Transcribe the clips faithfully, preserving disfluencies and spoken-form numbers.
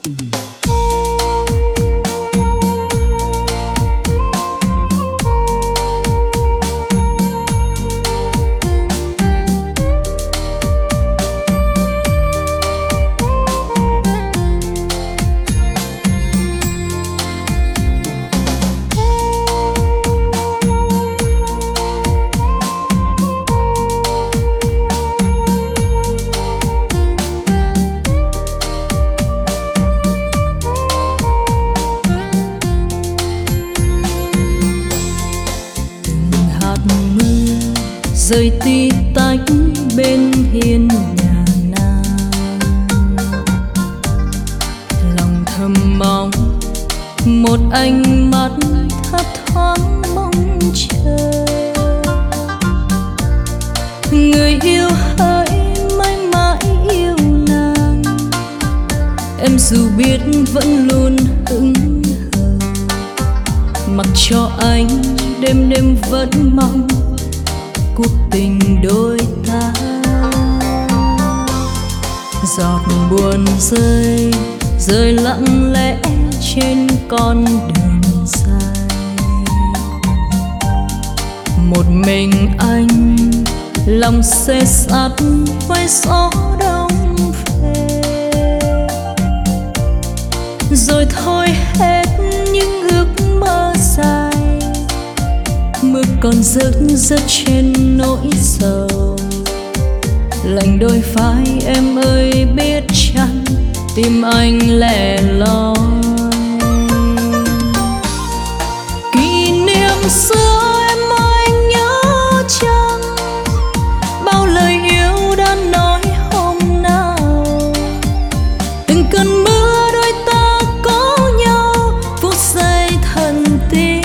rơi tí tách bên hiên nhà nàng, lòng thầm mong một ánh mắt thấp thoáng mong chờ. Người yêu hỡi mãi mãi yêu nàng, em dù biết vẫn luôn hững hờ, mặc cho anh đêm đêm vẫn mong cuộc tình đôi ta. Giọt buồn rơi rơi lặng lẽ trên con đường dài, một mình anh lòng xê sắt với gió đông về. Rồi thôi hết những ước mơ dài, mưa còn rớt rớt trên nỗi sầu. Lạnh đôi vai em ơi biết chăng tim anh lẻ loi. Kỷ niệm xưa em ơi anh nhớ chăng, bao lời yêu đã nói hôm nào. Từng cơn mưa đôi ta có nhau, phút giây thần tiên.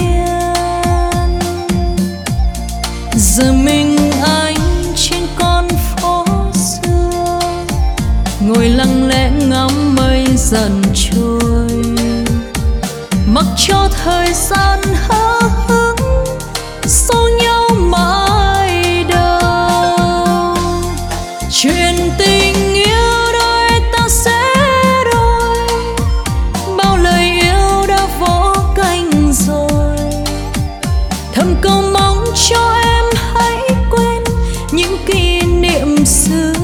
Giờ mình anh trên con phố xưa, ngồi lặng lẽ ngắm mây dần trôi, mặc cho thời gian hờ hững xô nhau mãi đâu. Chuyện tình yêu đôi ta sẽ đôi, bao lời yêu đã vỗ cánh rồi. Thầm cầu mong cho em hãy quên những kỷ niệm xưa.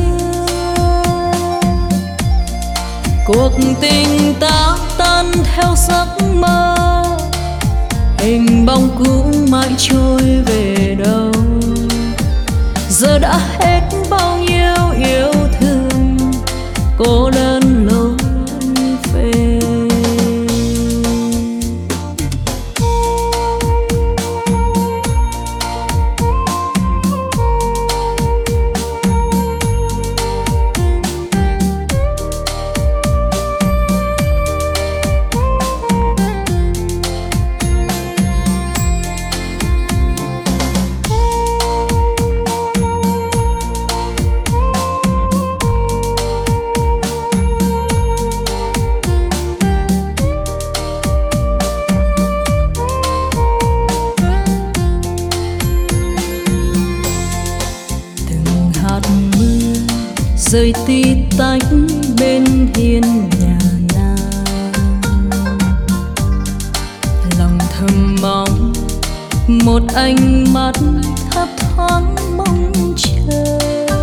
Cuộc tình ta tan theo giấc mơ, hình bóng cũ mãi trôi về đâu. Giờ đã hết bao nhiêu yêu thương, cô đơn lối về. Rơi tí tách bên hiên nhà nàng, lòng thầm mong một ánh mắt thấp thoáng mong chờ.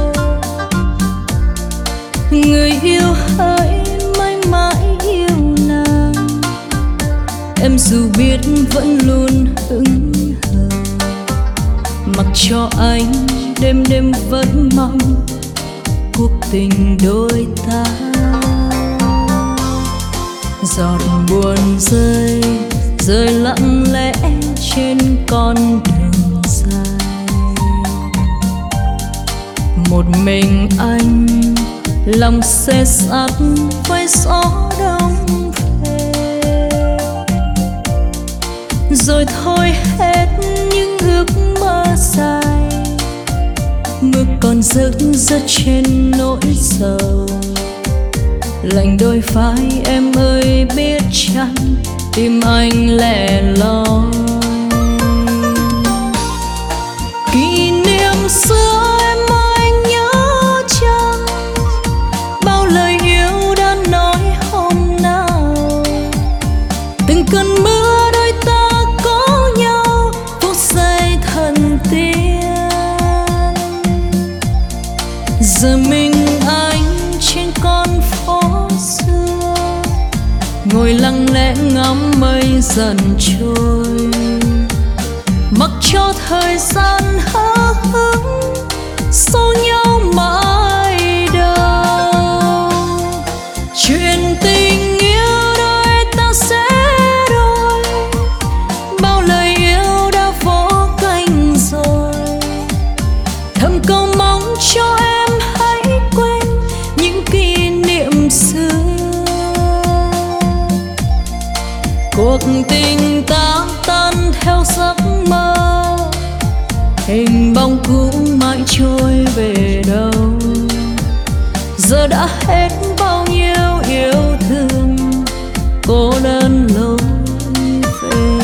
Người yêu hỡi mãi mãi yêu nàng, em dù biết vẫn luôn hững hờ, mặc cho anh đêm đêm vẫn mong cuộc tình đôi ta. Giọt buồn rơi rơi lặng lẽ trên con đường dài, một mình anh lòng xê sắt với gió đông về. Rồi thôi hết những ước mơ dài, mưa còn rớt rớt trên nỗi sầu. Lạnh đôi vai em ơi biết chăng tim anh lẻ loi. Kỷ niệm xưa em ơi anh nhớ chăng, bao lời yêu đã nói hôm nào. cơn mưa đôi ta có nhau phút giây thần tiên. Giờ mình anh trên con phố xưa, ngồi lặng lẽ ngắm mây dần trôi, mặc cho thời gian hớ hững xô nhau mãi đâu. Chuyện tình yêu đôi ta sẽ đôi, bao lời yêu đã vô cánh rồi. Thầm cầu mong cho em hãy quên những kỷ niệm xưa. Cuộc tình ta tan theo giấc mơ, hình bóng cũ mãi trôi về đâu. Giờ đã hết bao nhiêu yêu thương, cô đơn lối về.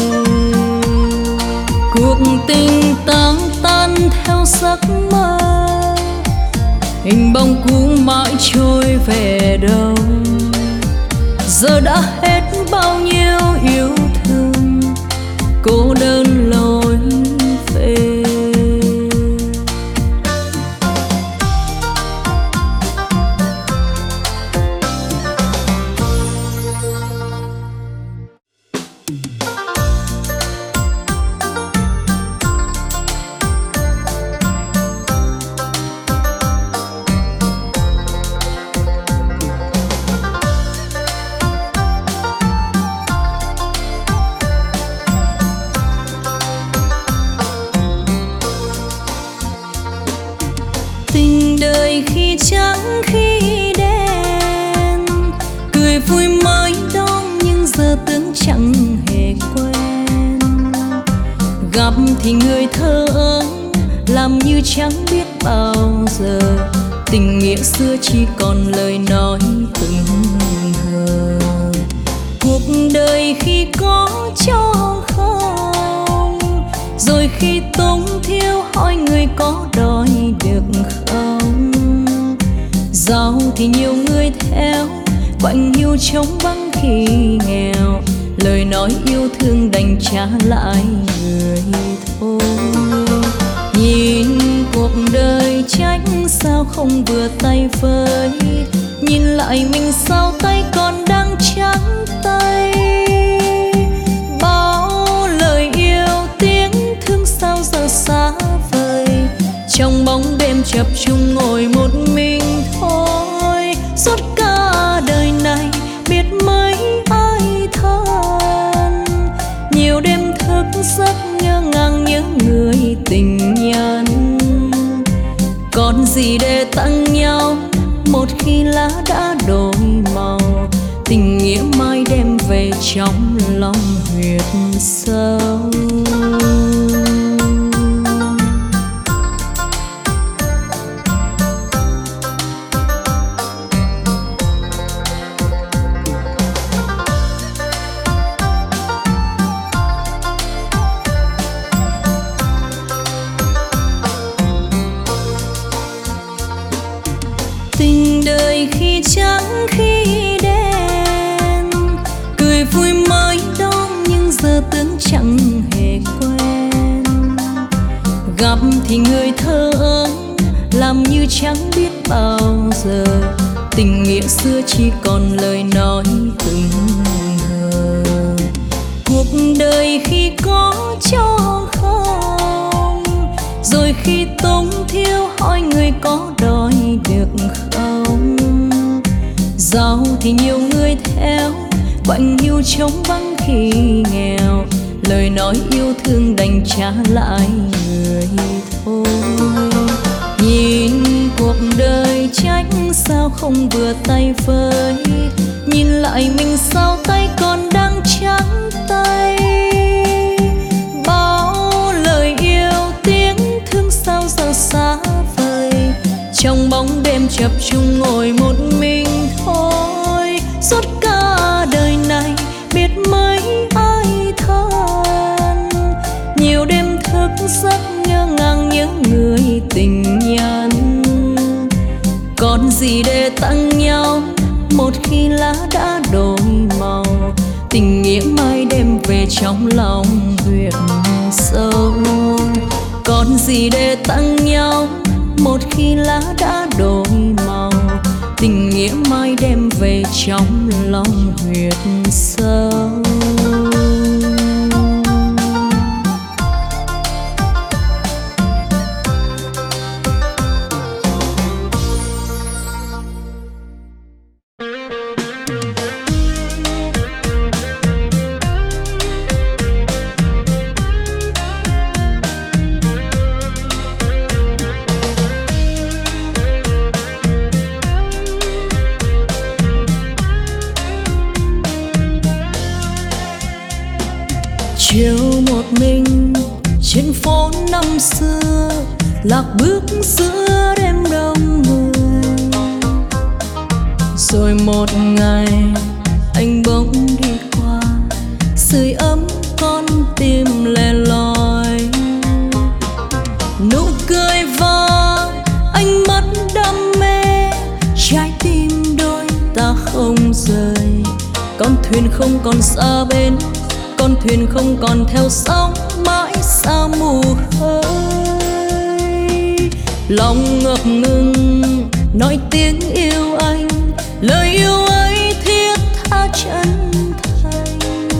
Cuộc tình ta tan theo giấc mơ, hình bóng cũ mãi trôi về đâu. Giờ đã hết bao nhiêu yêu thương, cô đơn lối về. Tình đời khi trắng khi đen, cười vui mới đón nhưng giờ tưởng chẳng hề quen. Gặp thì người thơ ơ, làm như chẳng biết bao giờ. Tình nghĩa xưa chỉ còn lời nói từng hờ. Cuộc đời khi có cho không, rồi khi túng thiếu hỏi người có đòi được không. Giàu thì nhiều người theo, quạnh hiu trống vắng khi nghèo. Lời nói yêu thương đành trả lại người thôi. Nhìn cuộc đời trách sao không vừa tay với, nhìn lại mình sao tay còn đang trắng tay. Bao lời yêu tiếng thương sao giờ xa vời, trong bóng đêm chập chung ngồi một mình thôi. Suốt cả đời này biết mấy ai thân, nhiều đêm thức giấc nhớ ngang những người tình nhân. Còn gì để tặng nhau một khi lá đã đổi màu, tình nghĩa mai đem về trong lòng huyệt sâu. Tình đời khi trắng khi đen, cười vui mới đón nhưng giờ tưởng chẳng hề quen. Gặp thì người thơ ơ, làm như chẳng biết bao giờ. Tình nghĩa xưa chỉ còn lời nói từng hờ. Cuộc đời khi có cho không, rồi khi túng thiếu hỏi người có đòi được không. Giàu thì nhiều người theo, quạnh hiu trống vắng khi nghèo. Lời nói yêu thương đành trả lại người thôi. Nhìn cuộc đời trách sao không vừa tay với, nhìn lại mình sao tay còn đang trắng tay. Bao lời yêu tiếng thương sao giờ xa vời, trong bóng đêm chập chung ngồi một mình thôi. Suốt cả đời này biết mấy ai thân, nhiều đêm thức giấc nhớ ngang những người tình nhân. Còn gì để tặng nhau một khi lá đã đổi màu, tình nghĩa mai đêm trong lòng huyệt sâu. Còn gì để tặng nhau một khi lá đã đổi màu, tình nghĩa mai đem về trong lòng huyệt sâu. Chiều một mình trên phố năm xưa, lạc bước giữa đêm đông người. Rồi một ngày anh bỗng đi qua, sưởi ấm con tim lẻ loi. Nụ cười vang ánh mắt đam mê, trái tim đôi ta không rời. Con thuyền không còn xa bên, con thuyền không còn theo sóng mãi xa mù khơi. Lòng ngập ngừng nói tiếng yêu anh, lời yêu ấy thiết tha chân thành.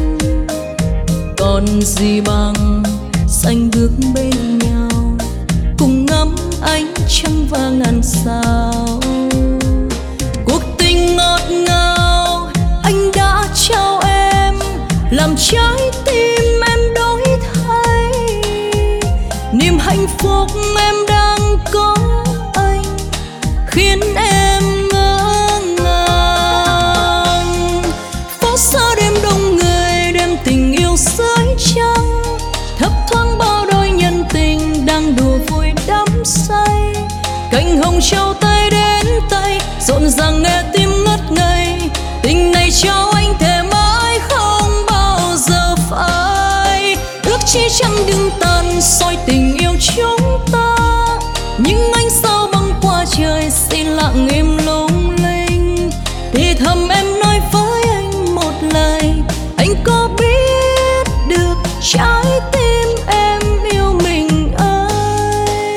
Còn gì bằng xanh bước bên nhau, cùng ngắm ánh trăng và ngàn sao. Cuộc tình ngọt ngào anh đã trao em, làm trái tim em đổi thay. Niềm hạnh phúc em đang có anh khiến em ngỡ ngàng. Phố xa đêm đông người, đêm tình yêu dưới trăng, thấp thoáng bao đôi nhân tình đang đùa vui đắm say. Cành hồng trao tay đến tay, rộn ràng nghe tim ngất ngây. Tình này trao anh thề mãi không bao giờ phai. Ước chi chẳng đừng tan soi tình yêu chúng ta, nhưng anh sao băng qua trời xin lặng im lung linh. Thì thầm em nói với anh một lời, anh có biết được trái tim em yêu mình ơi.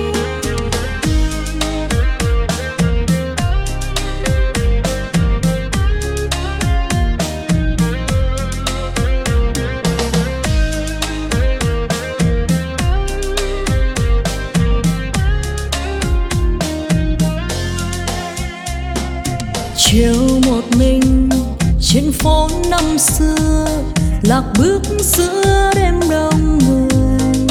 Chiều một mình trên phố năm xưa, lạc bước giữa đêm đông người.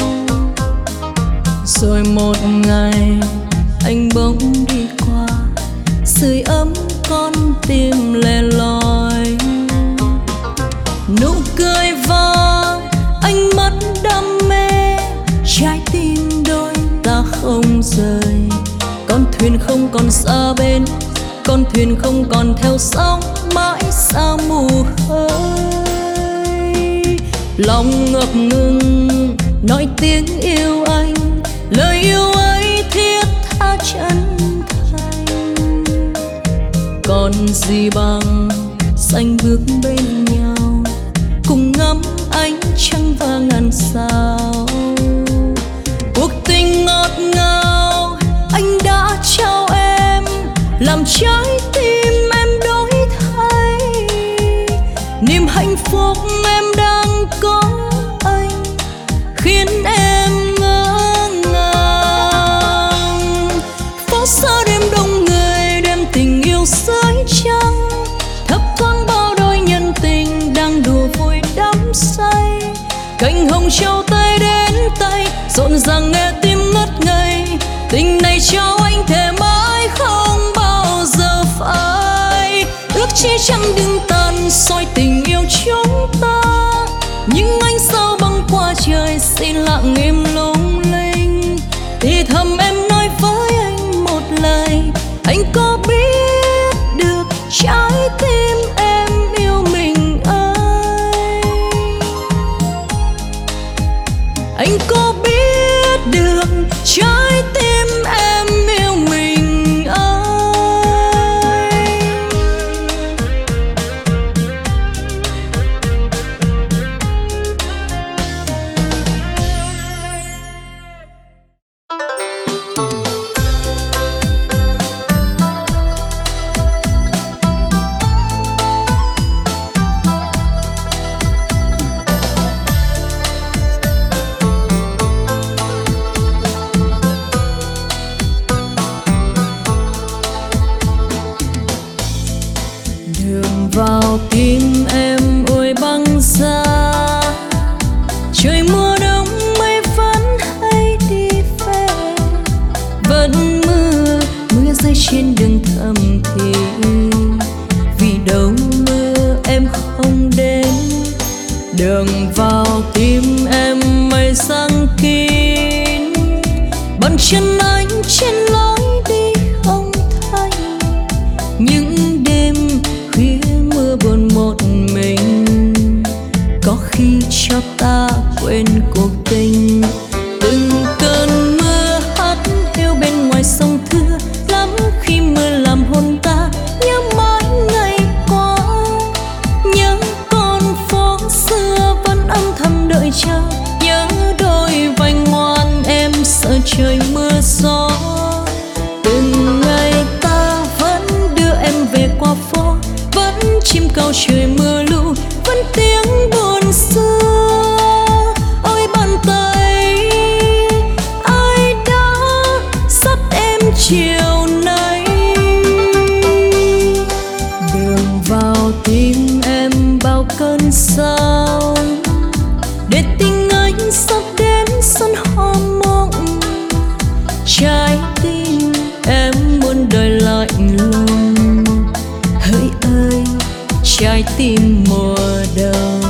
Rồi một ngày anh bỗng đi qua, sưởi ấm con tim lẻ loi. Nụ cười vang ánh mắt đam mê, trái tim đôi ta không rời. Con thuyền không còn xa bên, con thuyền không còn theo sóng mãi xa mù khơi. Lòng ngập ngừng nói tiếng yêu anh, lời yêu ấy thiết tha chân thành. Còn gì bằng xanh bước bên nhau, cùng ngắm ánh trăng và ngàn sao. Cuộc tình ngọt ngào anh đã trao em, làm trái tim em đổi thay. Niềm hạnh phúc em đang có anh khiến em ngỡ ngàng. Phố xa đêm đông người, đêm tình yêu dưới trăng, thấp thoáng bao đôi nhân tình đang đùa vui đắm say. Cành hồng trao tay đến tay, rộn ràng nghe tim ngất ngây. Tình này trao anh thề mãi không bao giờ phai. Ước chi chẳng đừng tan soi tình yêu chúng ta, nhưng anh sao băng qua trời xin lặng im lung linh. Thì thầm em nói với anh một lời, anh có biết được trái tim em yêu mình ơi. Anh có biết được trái tim em yêu mình ơi. vào tim em ôi băng giá. Trời mùa đông mây vẫn hay đi về, vẫn mưa mưa rơi trên đường thầm thì vì đâu mưa em không đến. Đường vào tim em mây giăng kín, bàn chân anh trên lối đi không thay. Những đêm khuya mưa buồn một mình, có khi cho ta quên cuộc tình. Từng cơn mưa hắt hiu bên ngoài sông Thưa, lắm khi mưa làm hồn ta nhớ mãi ngày qua. Nhớ con phố xưa vẫn âm thầm đợi chờ, nhớ đôi vai ngoan em sợ trời mưa gió. Từng ngày ta vẫn đưa em về qua phố, vẫn chim câu trời mưa lũ, vẫn tiếng buồn xưa. Ôi bàn tay ai đã dắt em chiều nay. Đường vào tim em bao cơn sao, để tình anh sắp đến xuân hoa mộng. Trái tim em muốn đời lạnh lùng, hỡi ơi trái tim mùa đông.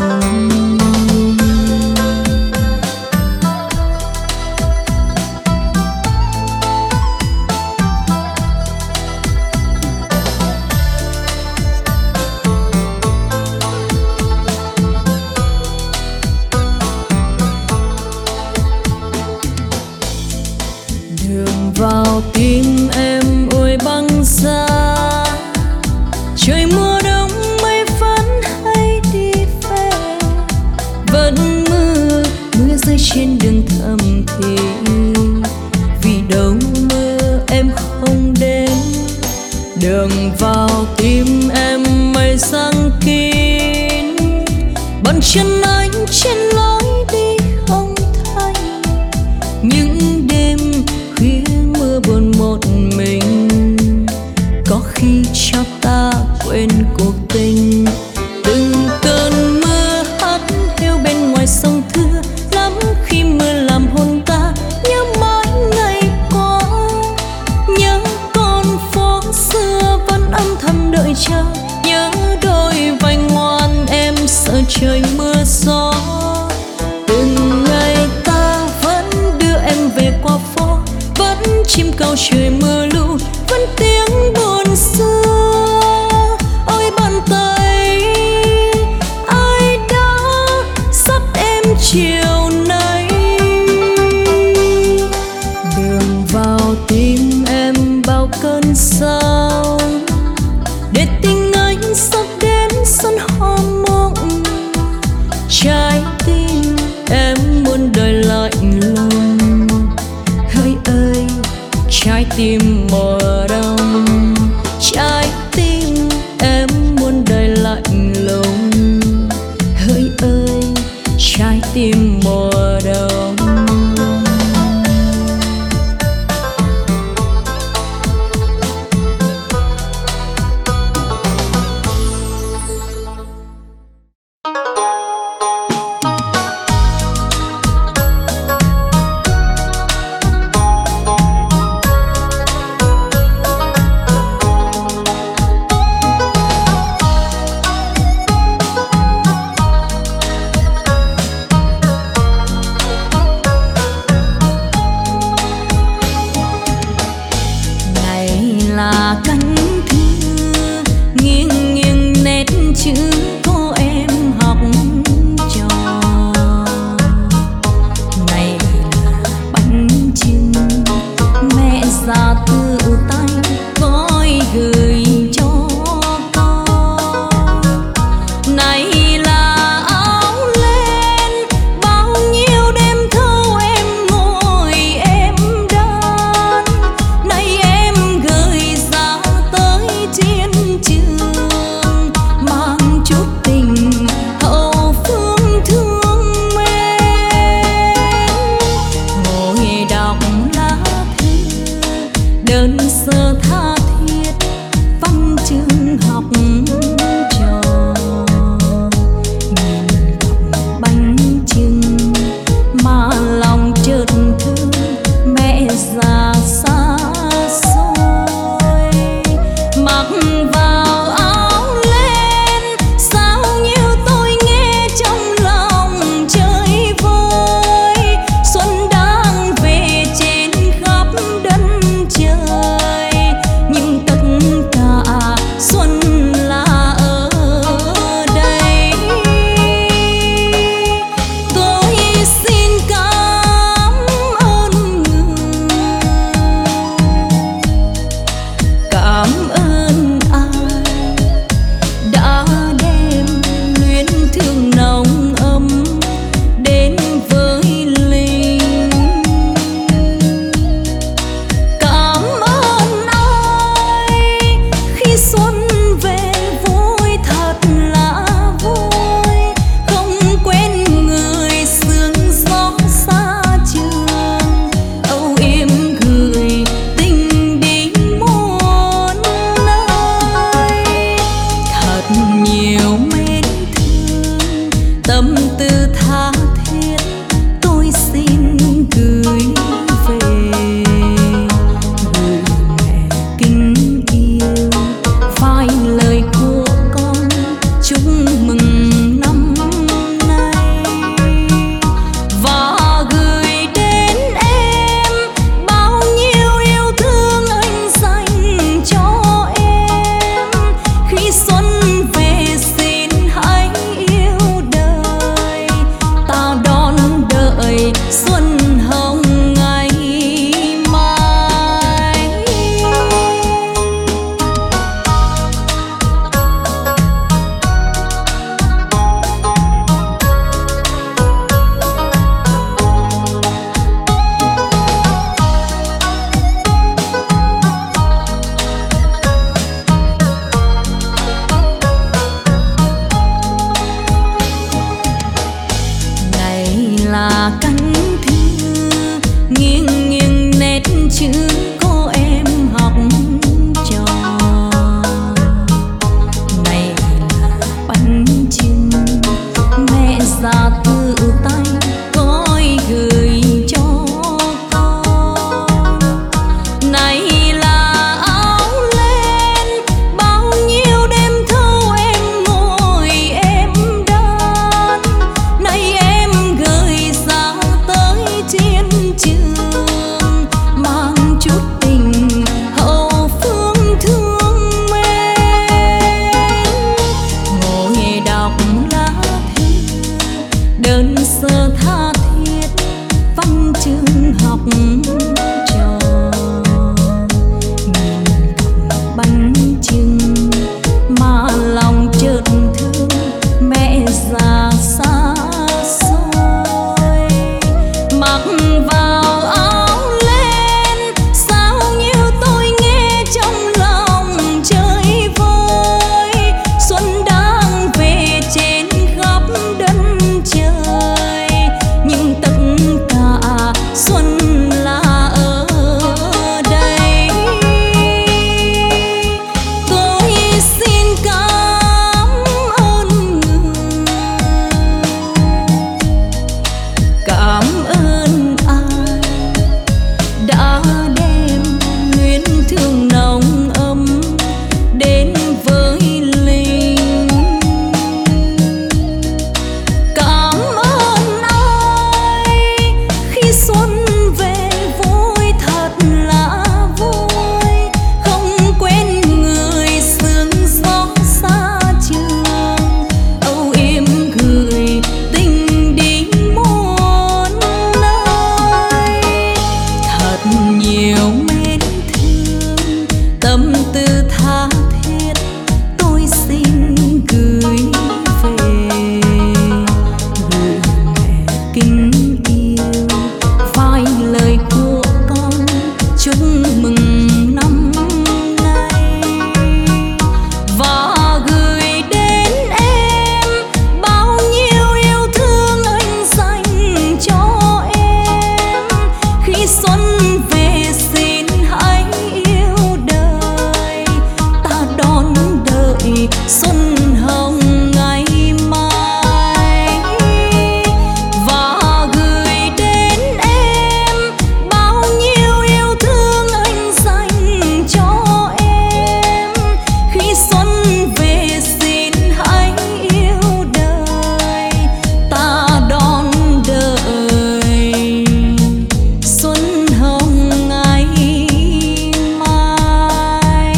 Đường vào tim em ôi băng giá. Trời mùa đông mây vẫn hay đi về, vẫn mưa mưa rơi trên đường thầm thì vì đâu mưa em không đến. Đường vào tim em mây giăng kín, bàn chân anh trên lối đi không thay. Những đêm khuya mưa buồn một mình, có khi cho ta quên cuộc tình. Từng cơn mưa hắt hiu bên ngoài sông Thưa, lắm khi mưa làm hồn ta nhớ mãi ngày qua. Nhớ con phố xưa vẫn âm thầm đợi chờ, nhớ đôi vai ngoan em sợ trời mưa gió. Từng ngày ta vẫn đưa em về qua phố, vẫn chim câu trời mưa lũ, vẫn tiếng buồn xưa. Ôi bàn tay ai đã dắt em chiều nay. Đường vào tim em bao cơn sao, để tình anh sắp đến xuân hoa mộng. Trái tim em muốn đời lạnh lùng, hỡi ơi trái tim mùa đông. Trái tim em muốn đời lạnh lùng, hỡi ơi trái tim mùa đông. mừng năm nay. Và gửi đến em bao nhiêu yêu thương anh dành cho em. Khi xuân về xin hãy yêu đời, ta đón đợi xuân hồng ngày mai. Này là cánh thư nghiêng nghiêng nét chữ cô em học trò. Này là bánh chưng mẹ già tự tay gói gửi cho con. Này là áo len bao nhiêu đêm thâu em ngồi em đan. Này em gửi ra tới chiến trường, mang chút tình hậu phương thương mến. Ngồi đọc lá thư đơn sơ tha thiết văn chương học trò. Nhìn cầm bánh chưng mà lòng chợt thương mẹ già xa xôi. Mặc vào áo len sao như tôi nghe trong lòng chơi vơi. Xuân đang về trên khắp đất trời, nhưng tất cả xuân là ở đây. Tôi xin cảm ơn người, cảm ơn ai đã đem luyến thương nồng ấm đến với Linh. Cảm ơn ai khi xuân về vui thật là vui. Không quên người sương gió xa trường, âu yếm gửi tình đi muôn nơi. Thật nhiều mến thương tâm tư tha thiết tôi xin gửi về. Gửi mẹ kính yêu phai lời của con chúc mừng năm nay. Và gửi đến em bao nhiêu yêu thương anh dành cho em. Khi xuân về xin hãy yêu đời, ta đón đợi xuân hồng ngày mai. Và gửi đến em bao nhiêu yêu thương anh dành cho em. Khi xuân về xin hãy yêu đời, ta đón đợi xuân hồng ngày mai.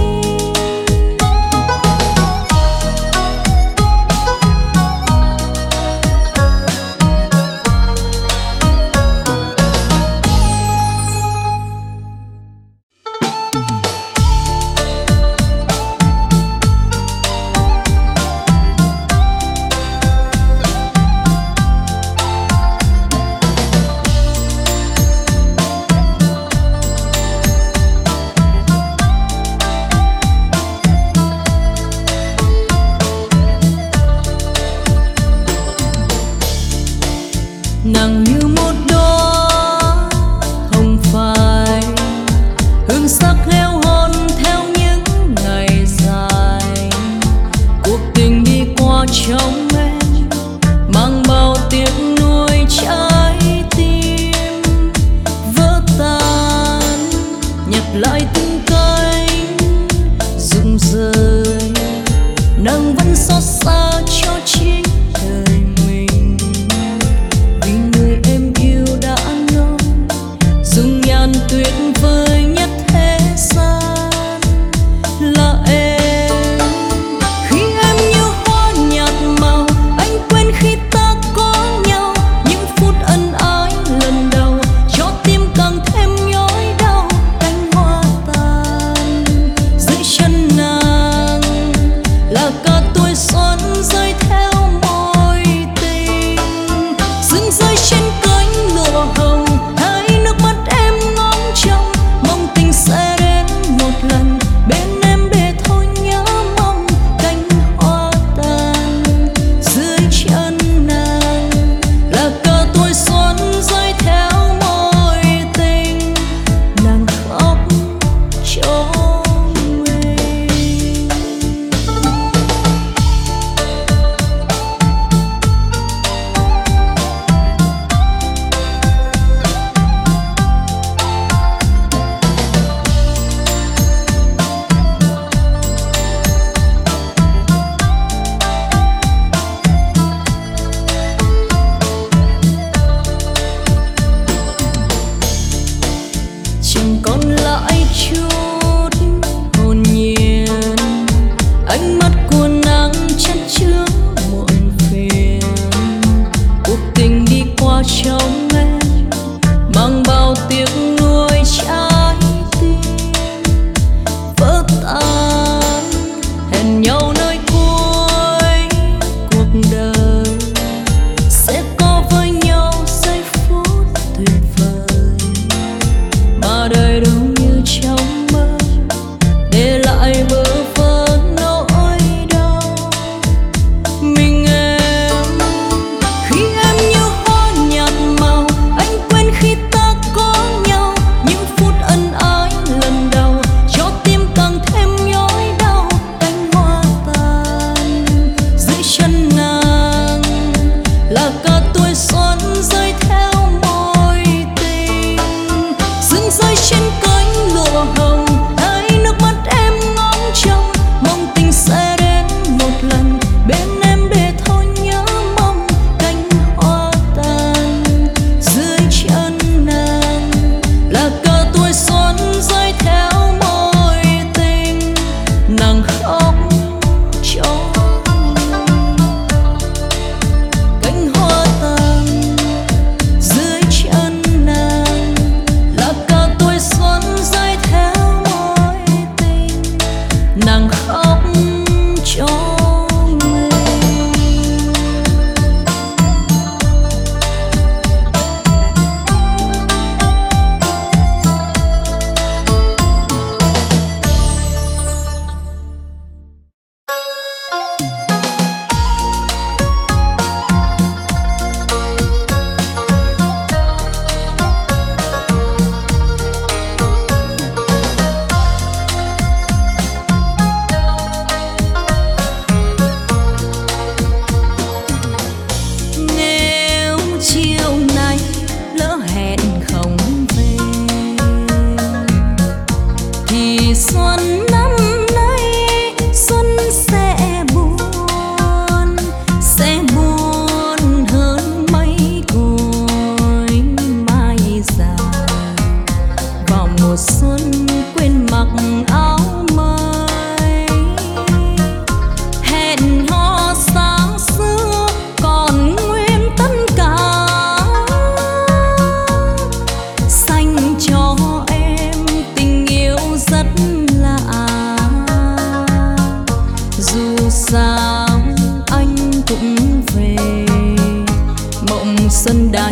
Nặng như một đóa hồng phai, hương sắc heo hon theo những ngày dài. Cuộc tình đi qua trong em mang bao tiếc nuối trái tim vỡ tan. Nhặt lại từng cánh rụng rơi, nắng vẫn xót xa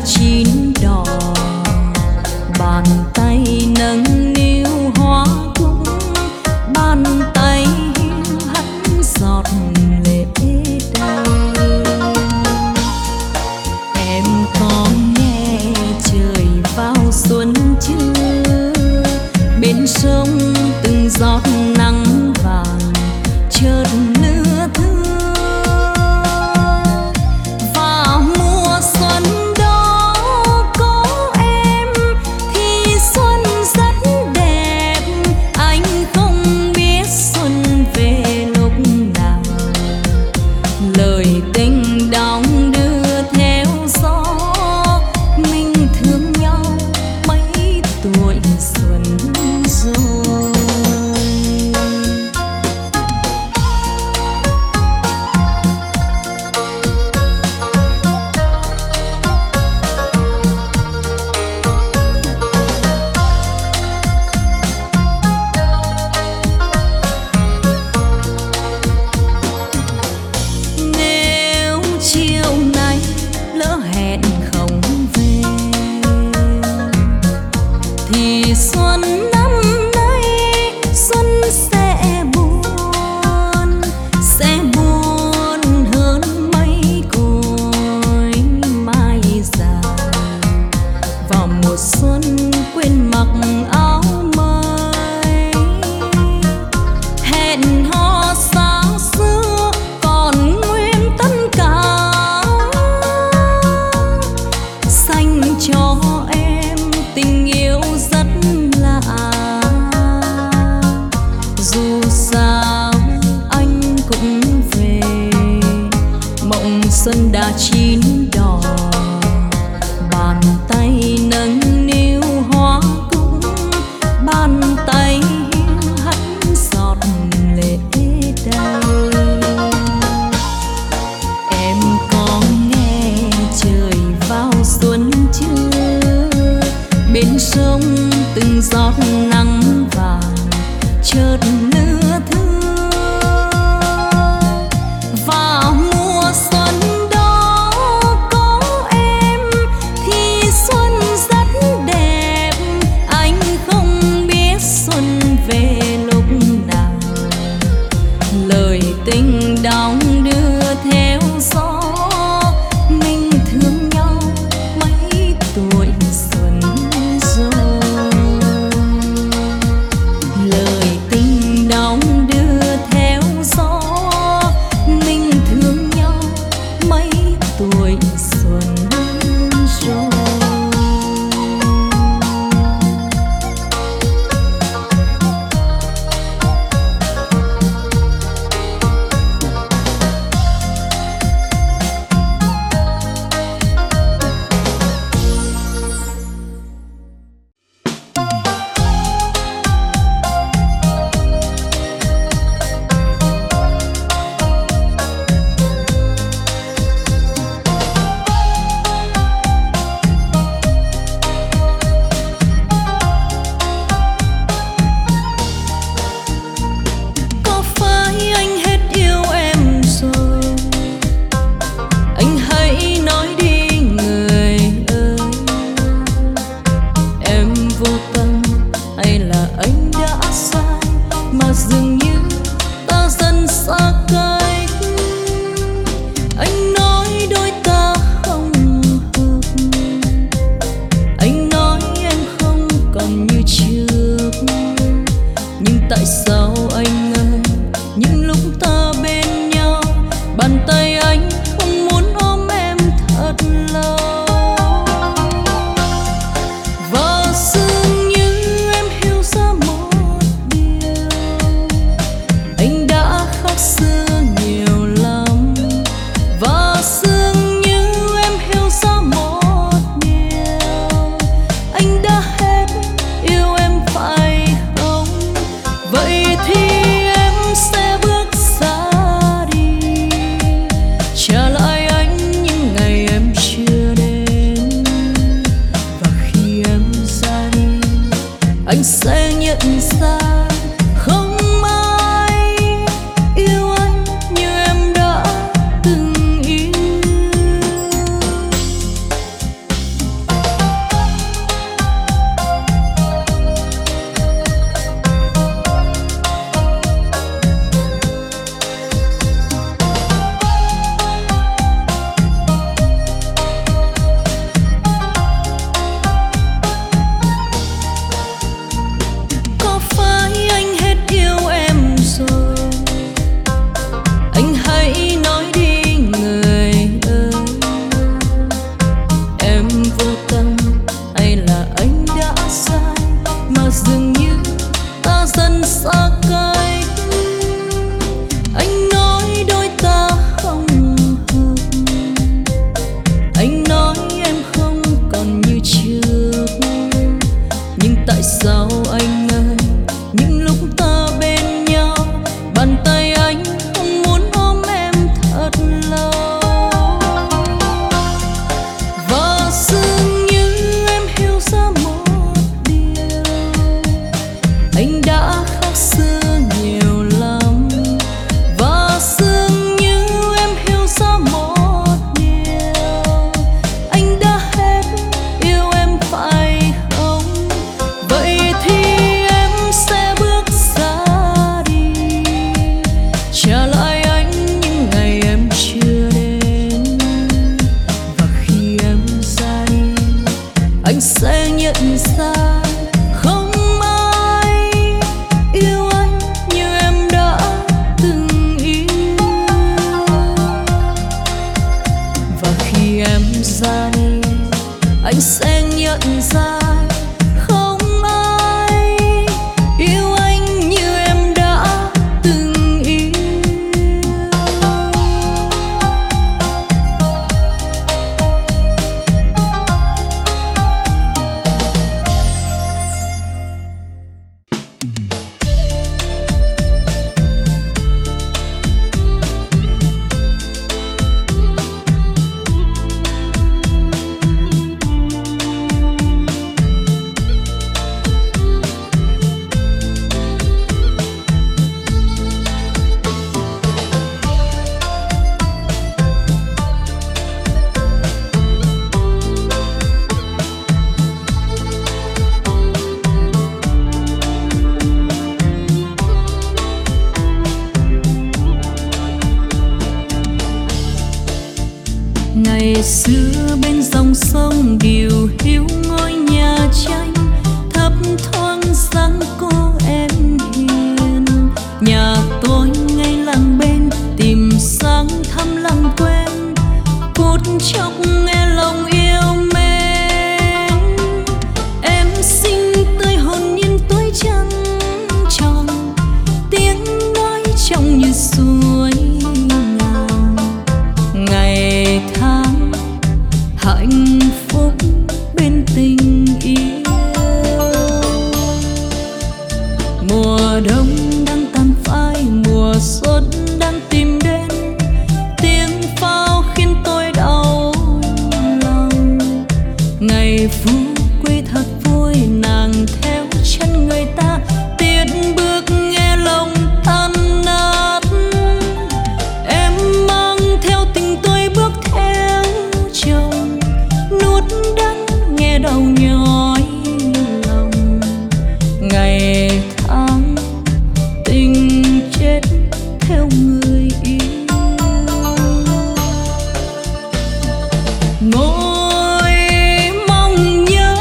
chín đỏ, bàn tay nâng niu hoa cúc, bàn tay hiu hắt giọt lệ đầy. Em có nghe trời vào xuân chưa, bên sông từng giọt nắng vàng chợt lưa thưa. Và mùa xuân đó có em thì xuân rất đẹp, anh không biết xuân về lúc nào. Lời tình đong đưa theo gió, mình thương nhau mấy tuổi xuân rồi. Nếu chiều nay lỡ hẹn không về thì xuân năm nay xuân sẽ buồn, sẽ buồn hơn mấy cội mai già. Vào mùa xuân quên mặc áo mới, hẹn hò xa xưa còn nguyên tất cả, dành cho em tình yêu rất lạ. Dù sao anh cũng về, mộng xuân đã chín đỏ, bàn tay nâng niu hoa cúc, bàn tay hiu hắt giọt lệ đầy. Em có nghe trời vào xuân chưa, bên sông từng giọt nắng vàng chợt lưa thưa. Và mùa xuân đó có em thì xuân rất đẹp, anh không biết xuân về lúc nào. Lời tình đong đưa theo gió, mình thương nhau mấy tuổi xuân rồi. Lời tình đong đưa theo gió, mình thương nhau mấy tuổi xuân rồi. Có phải anh hết yêu em rồi? Anh hãy nói đi người ơi. Em vô tâm hay là anh đã sai, mà dường như ta dần xa cách. Anh nói đôi ta không hợp, anh nói em không còn như trước. Nhưng tại sao anh ơi, những lúc ta bên nhau, bàn tay anh không muốn ôm em thật lâu. Và dường như em hiểu ra một điều, anh đã khác xưa nhiều lắm. Và dường như em hiểu ra một điều, anh đã hết yêu em phải không? Vậy thì em sẽ bước xa đi, em ra đi, anh sẽ nhận ra không ai yêu anh như em đã từng yêu. Ngày xưa bên dòng sông điều hiu ngôi nhà tranh, thấp thoáng dáng cô em hiền. Nhà tôi ngay làng bên tìm sáng thăm làng quên, phút chốc nghe lòng yêu mến. Em xinh tươi hồn nhiên tuổi trăng tròn, tiếng nói trong như suối ngàn. Ngày tháng hạnh phúc bên tình yêu, mùa đông đang tàn phai, mùa xuân đang tìm đến. Tiếng pháo khiến tôi đau lòng, ngày phú quê thật vui, nàng theo chân người ta tiến bước nghe lòng tan nát. Em mang theo tình tôi bước theo chồng, nuốt đắng nghe đau nhói lòng. Ngày tháng tình chết theo người yêu, ngồi mong nhớ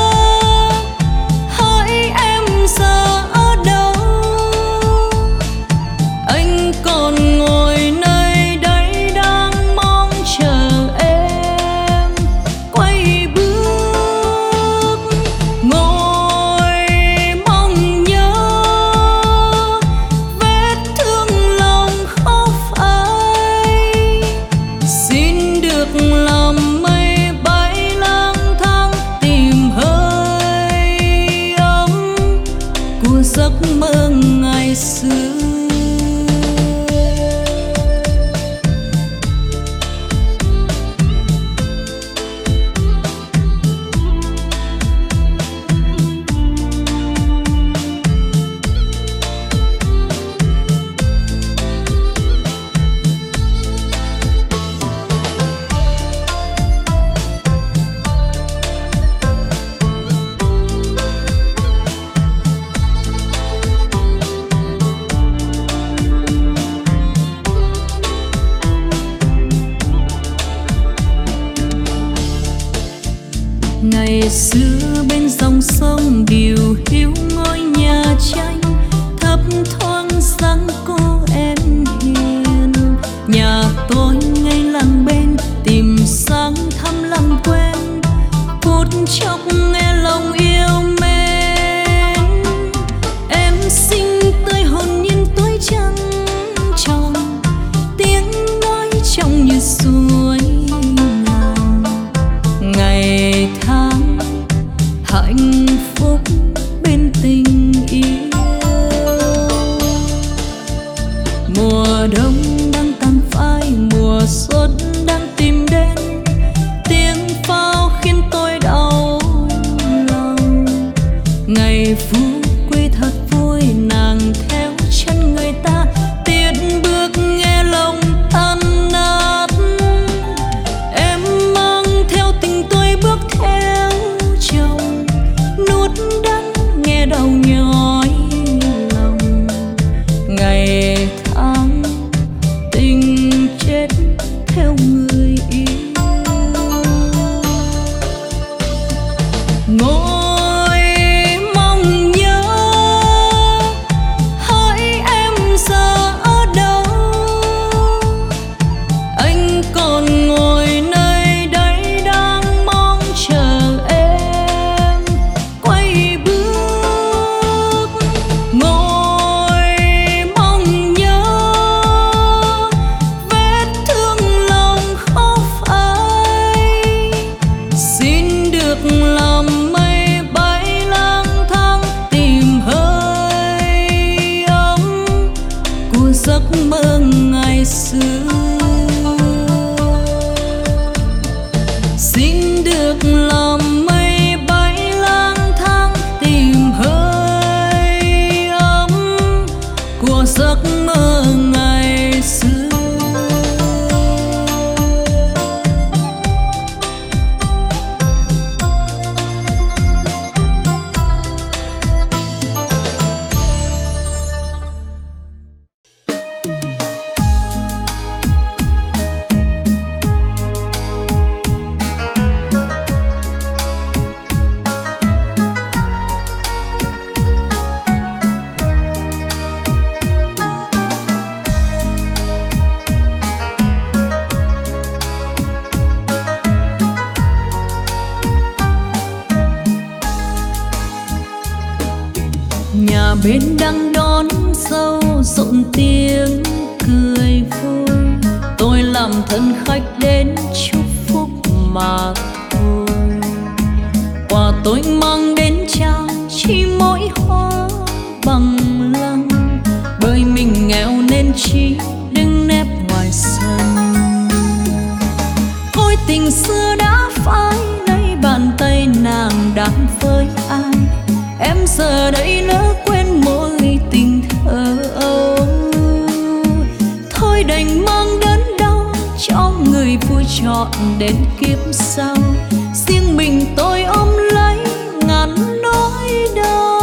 hỡi em giờ ở đâu. Anh còn ngồi nơi đây đang mong chờ em quay bước. Ngồi mong nhớ vết thương lòng khó phai, xin được làm mây bay lang thang tìm hơi ấm của giấc mơ ngày xưa. Ngày xưa bên dòng sông điều hiu ngôi nhà tranh, thấp thoáng dáng cô em hiền. Nhà tôi ngay làng bên tìm sáng thăm làng quên, phút chốc nghe lòng yêu mến. Em xinh tươi hồn nhiên tuổi trăng tròn, tiếng nói trong như suối ngàn. Ngày tháng hạnh phúc bên tình yêu, mùa đông đang tàn phai, mùa xuân đang tìm đến. Tiếng pháo khiến tôi đau lòng, ngày phú quê thật vui, nàng theo chân người ta tiến bước nghe lòng tan nát. Em mang theo tình tôi bước theo chồng, bên đang đón dâu rộn tiếng cười vui, tôi làm thân khách đến chúc phúc mà thôi. Quà tôi mang đến trao chỉ mỗi hoa bằng lăng, bởi mình nghèo nên chỉ đứng nép ngoài sân. Ôi tình xưa đã phai, nay bàn tay nàng đang với ai, em giờ đây lỡ quên mối tình thơ ấu. Thôi đành mang đớn đau cho người vui trọn đến kiếp sau, riêng mình tôi ôm lấy ngàn nỗi đau.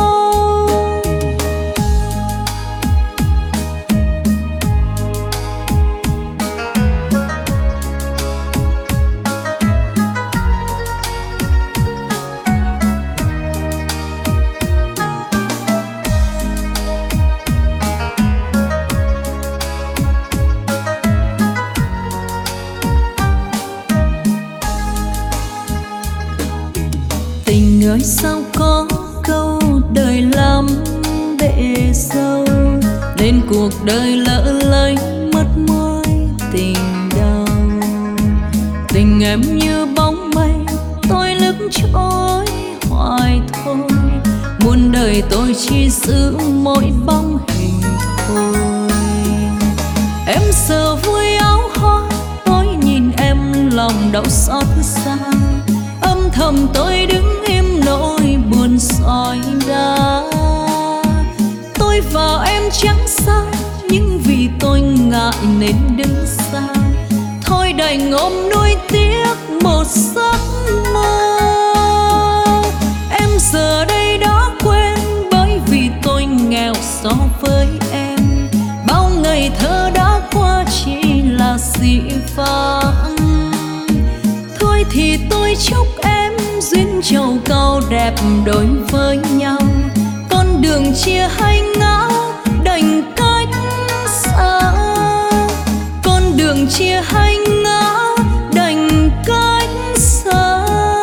Ơi sao có câu đời lắm bể sâu, nên cuộc đời lỡ lấy mất mối tình đau. Tình em như bóng mây tôi lướt trôi hoài thôi, muôn đời tôi chỉ giữ mỗi bóng hình thôi. Em giờ vui áo hoa, tôi nhìn em lòng đau xót xa, âm thầm tôi đứng im nỗi buồn soi đá. Tôi và em chẳng xa, nhưng vì tôi ngại nên đứng xa, thôi đành ôm nuối tiếc một giấc mơ. Em giờ đây đã quên, bởi vì tôi nghèo so với em, bao ngày thơ đã qua chỉ là dĩ vãng. Thôi thì tôi chúc em duyên trầu cao đẹp đối với nhau, con đường chia hai ngã đành cách xa, con đường chia hai ngã đành cách xa.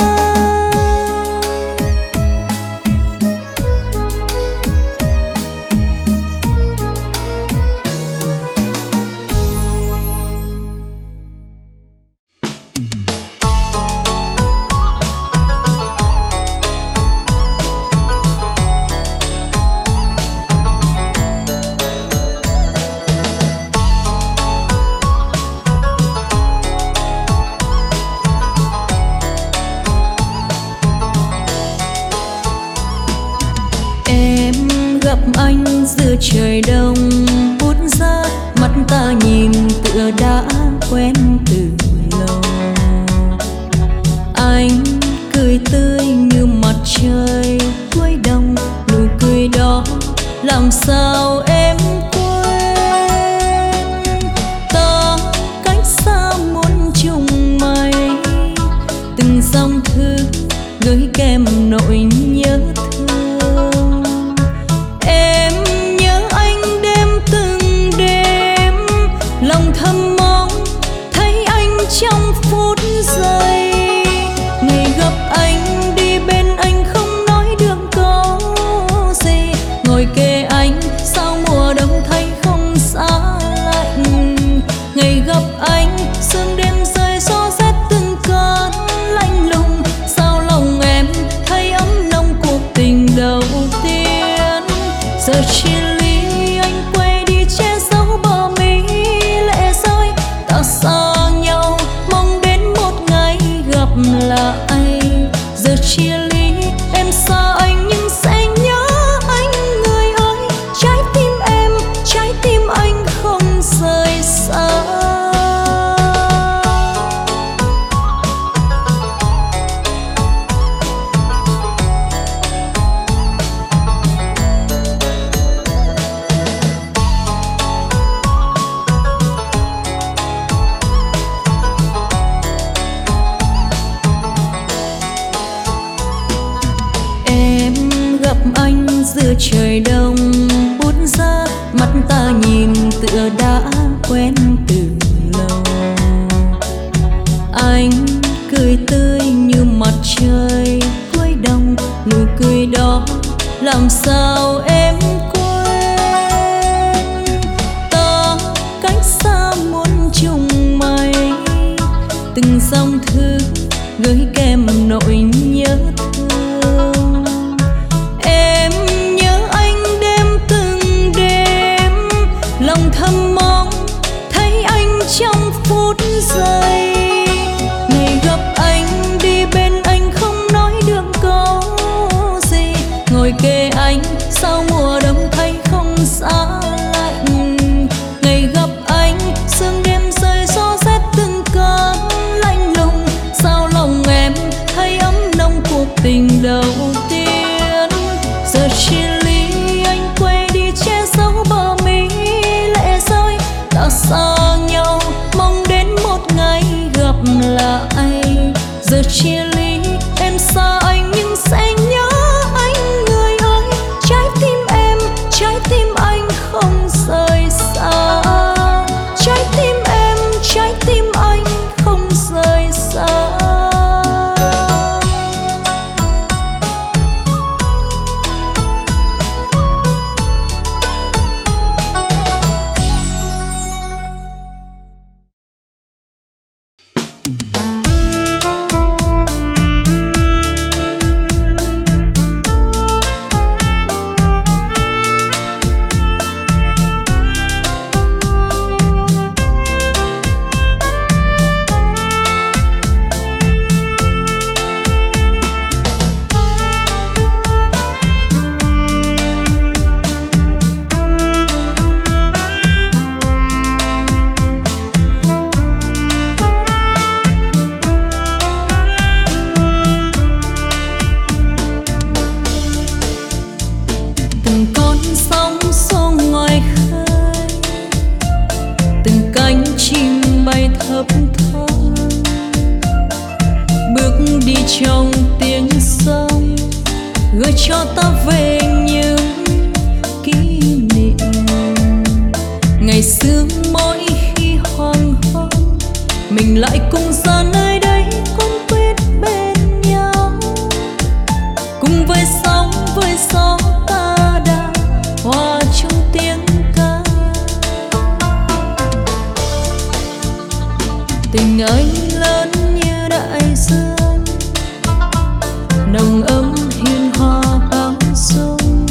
Anh giữa trời đông bút ra, mắt ta nhìn tựa đã quen từ lâu. Anh cười tươi như mặt trời cuối đông, nụ cười đó làm sao em quên. Ta cách xa muôn trùng mây, từng dòng thư gửi kèm nỗi nhớ thương. Lòng thầm mong thấy anh trong phút giây, ngày gặp anh đi bên anh không nói được câu gì, ngồi kề anh sao mùa đông thấy không giá lạnh. Ngày gặp anh sương đêm rơi gió rét từng cơn lạnh lùng, sao lòng em thấy ấm nồng cuộc tình đầu tiên. Giờ chia ly anh quay đi che giấu bờ mi, xa nhau mong đến một ngày gặp lại. Giờ chia ly em xa anh nhưng sẽ nhớ anh người ơi, trái tim em trái tim anh không rời xa. Anh giữa trời đông bút ra, mắt ta nhìn tựa đã quen từ lâu. Anh cười tươi như mặt trời cuối đông, nụ cười đó làm sao em từng dòng thư gửi kèm nỗi nhớ thương. Em nhớ anh đêm từng đêm, lòng thầm mong thấy anh trong phút giây. Ngày gặp anh đi bên anh không nói được câu gì, ngồi kề anh sau mùa đông thấy không giá lạnh. Ngày gặp anh sương đêm rơi gió rét từng cơn lạnh lùng, sao lòng em thấy ấm nồng cuộc tình đầu tiên. Giờ chia ly anh quay đi che giấu bờ mi lệ rơi, ta xa nhau mong đến một ngày gặp lại. Giờ chia ly em xa anh nhưng sẽ nhớ anh người ơi, trái tim em trái tim anh không rời xa. Trái tim em trái tim anh không rời xa. Trong tiếng sông gửi cho ta về những kỷ niệm ngày xưa. Mỗi khi hoàng hôn mình lại cùng ra nơi đây cũng quyết bên nhau, cùng với sóng với gió ta đã hòa trong tiếng ca. Tình anh lớn như đại dương, nồng ấm hiền hòa bao dung,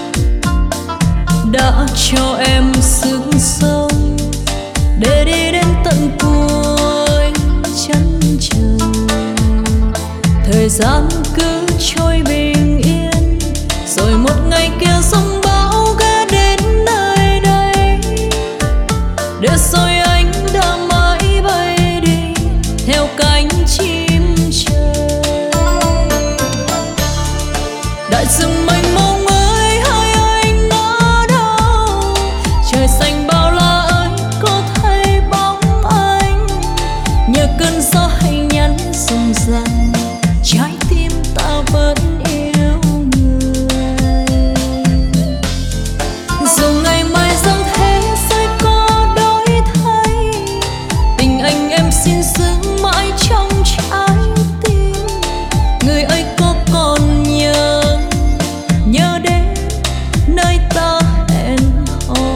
đã cho em sức sống để đi đến tận cuối chân trời. Thời gian cứ trôi bình yên, rồi một ngày kia giông bão ghé đến nơi đây, để rồi anh đã mãi bay đi theo cánh chim trời. Đại dương mênh mông ơi hỡi anh ở đâu, trời xanh bao la ơi có thấy bóng anh. Nhờ cơn gió hay nhắn rung răng, trái tim ta vẫn yêu người. Dù ngày mai dẫu thế giới có đổi thay, tình anh em xin giữ mãi trong trái tim. Người ơi có còn nhớ nhớ đến nơi ta hẹn hò.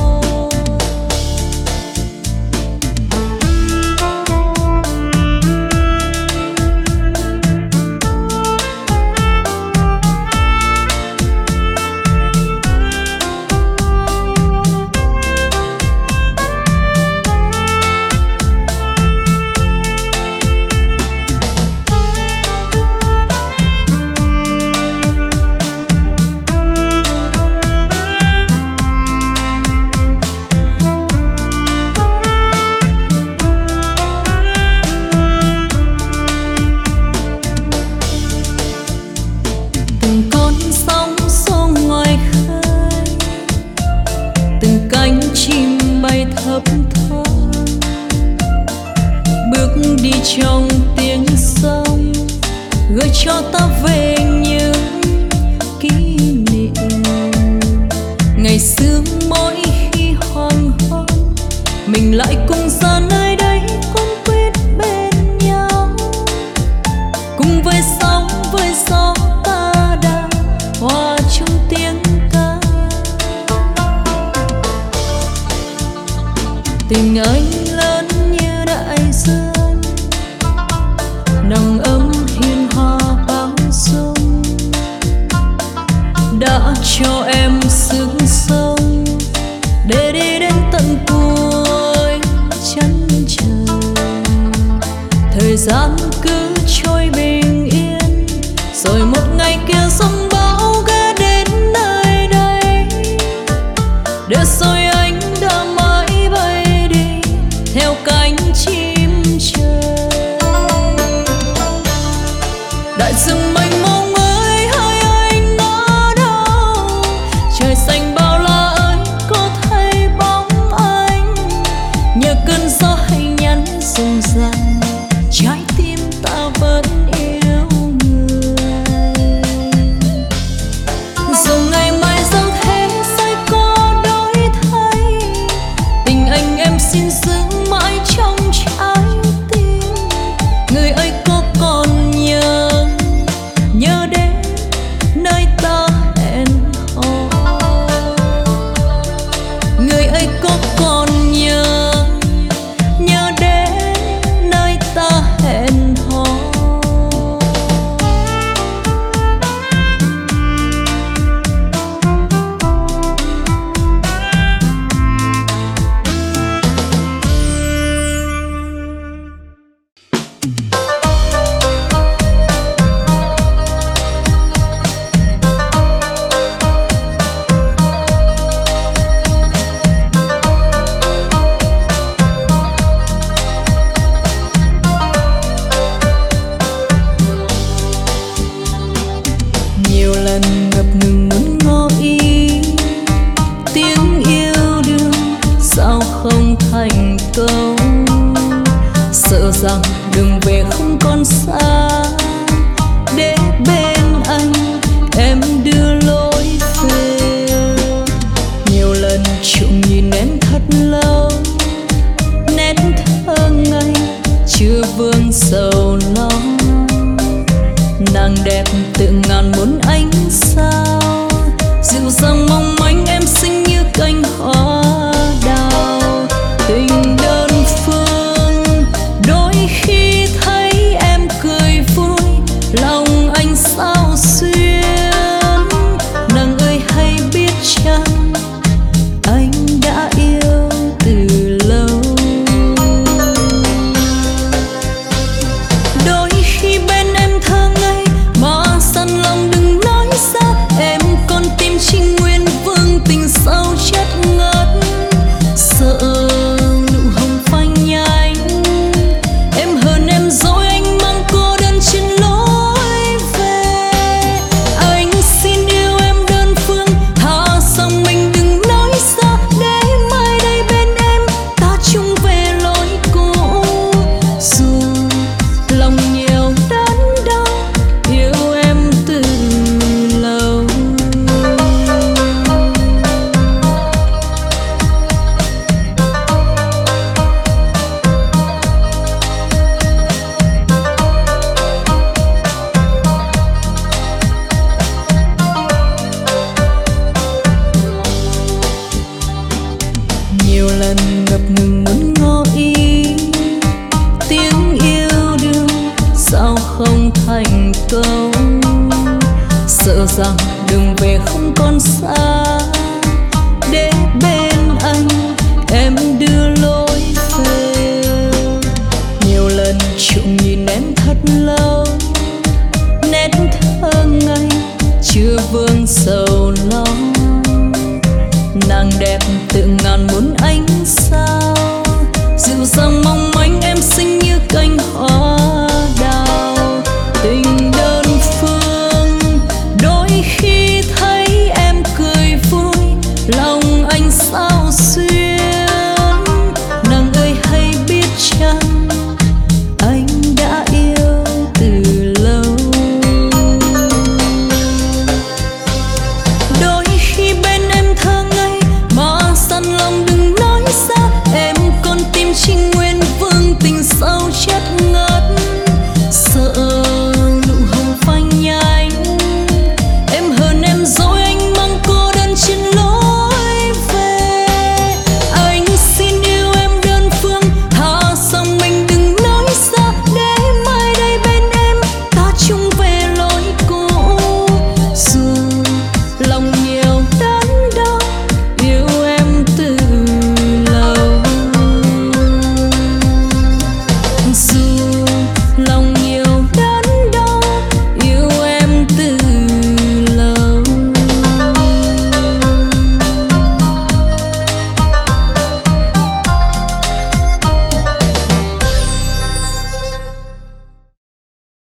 Từng con sóng xô ngoài khơi, từng cánh chim bay thấp thoáng, bước đi trong tiếng sông gửi cho ta về những kỷ niệm ngày xưa. Mỗi khi hoàng hôn mình lại cùng ra nơi đây cũng quyết bên nhau, cùng với sóng với gió ta đã hòa trong tiếng ca. Tình anh lớn như đại dương, cho em sức sống để đi đến tận cuối chân trời. Thời gian cứ trôi bình yên, rồi một ngày kia giông bão ghé đến nơi đây, để rồi anh đã mãi bay đi theo cánh chim trời. Đại dương mênh mông ơi, hai anh ở đâu? Trời xanh bao la ơi, có thấy bóng anh? Nhờ cơn gió hay nhắn rung răng, trái tim ta vẫn yêu người. Dù ngày mai dẫu thế sẽ có đổi thay, tình anh em xin giữ mãi trong trái tim. Người ơi có còn nhớ, nhớ đến nơi ta hẹn hò. Người ơi có còn nhớ, nhớ đến nơi ta hẹn hò. Nhiều lần ngập ngừng muốn ngỏ ý, tiếng yêu đương sao không thành công. Sợ rằng đường về không còn xa, để bên anh em đưa lối về. Nhiều lần trộm nhìn em thật lâu, nét thơ ngây chưa vương sầu lo. Nàng đẹp tự ngàn muôn ánh sao, dịu dàng mong manh em xinh như cánh hoa đào. Tình đơn phương đôi khi thấy em cười vui, lòng anh sao xuyên. Nàng ơi hay biết chăng anh đã yêu từ lâu. Đôi khi bên em thơ ngây mà sẵn lòng đừng nói ra, em con tim trinh nguyên vương tình sâu chất ngất. Sợ nụ hồng phai nhanh, em hơn em dối anh mang cô đơn trên lối về. Anh xin yêu em đơn phương, thà rằng mình đừng nói ra, để mai đây bên em ta chung về lối cũ. Dù lòng nhiều đớn đau, yêu em từ lâu. Nhiều lần ngập ngừng muốn ngỏ ý, tiếng yêu đương sao không thành công. Sợ rằng đường về không còn xa, để bên anh em đưa lối về. Nhiều lần trộm nhìn em thật lâu, nét thơ ngây chưa vương sầu lo. Nàng đẹp tự ngàn muôn ánh sao, dịu dàng mong manh em xinh như cánh hoa đào. Tình đơn phương đôi khi thấy em cười vui, lòng anh sao xuyên. Nàng ơi hay biết chăng anh đã yêu từ lâu. Đôi khi bên em thơ ngây mà sẵn lòng đừng nói ra, lòng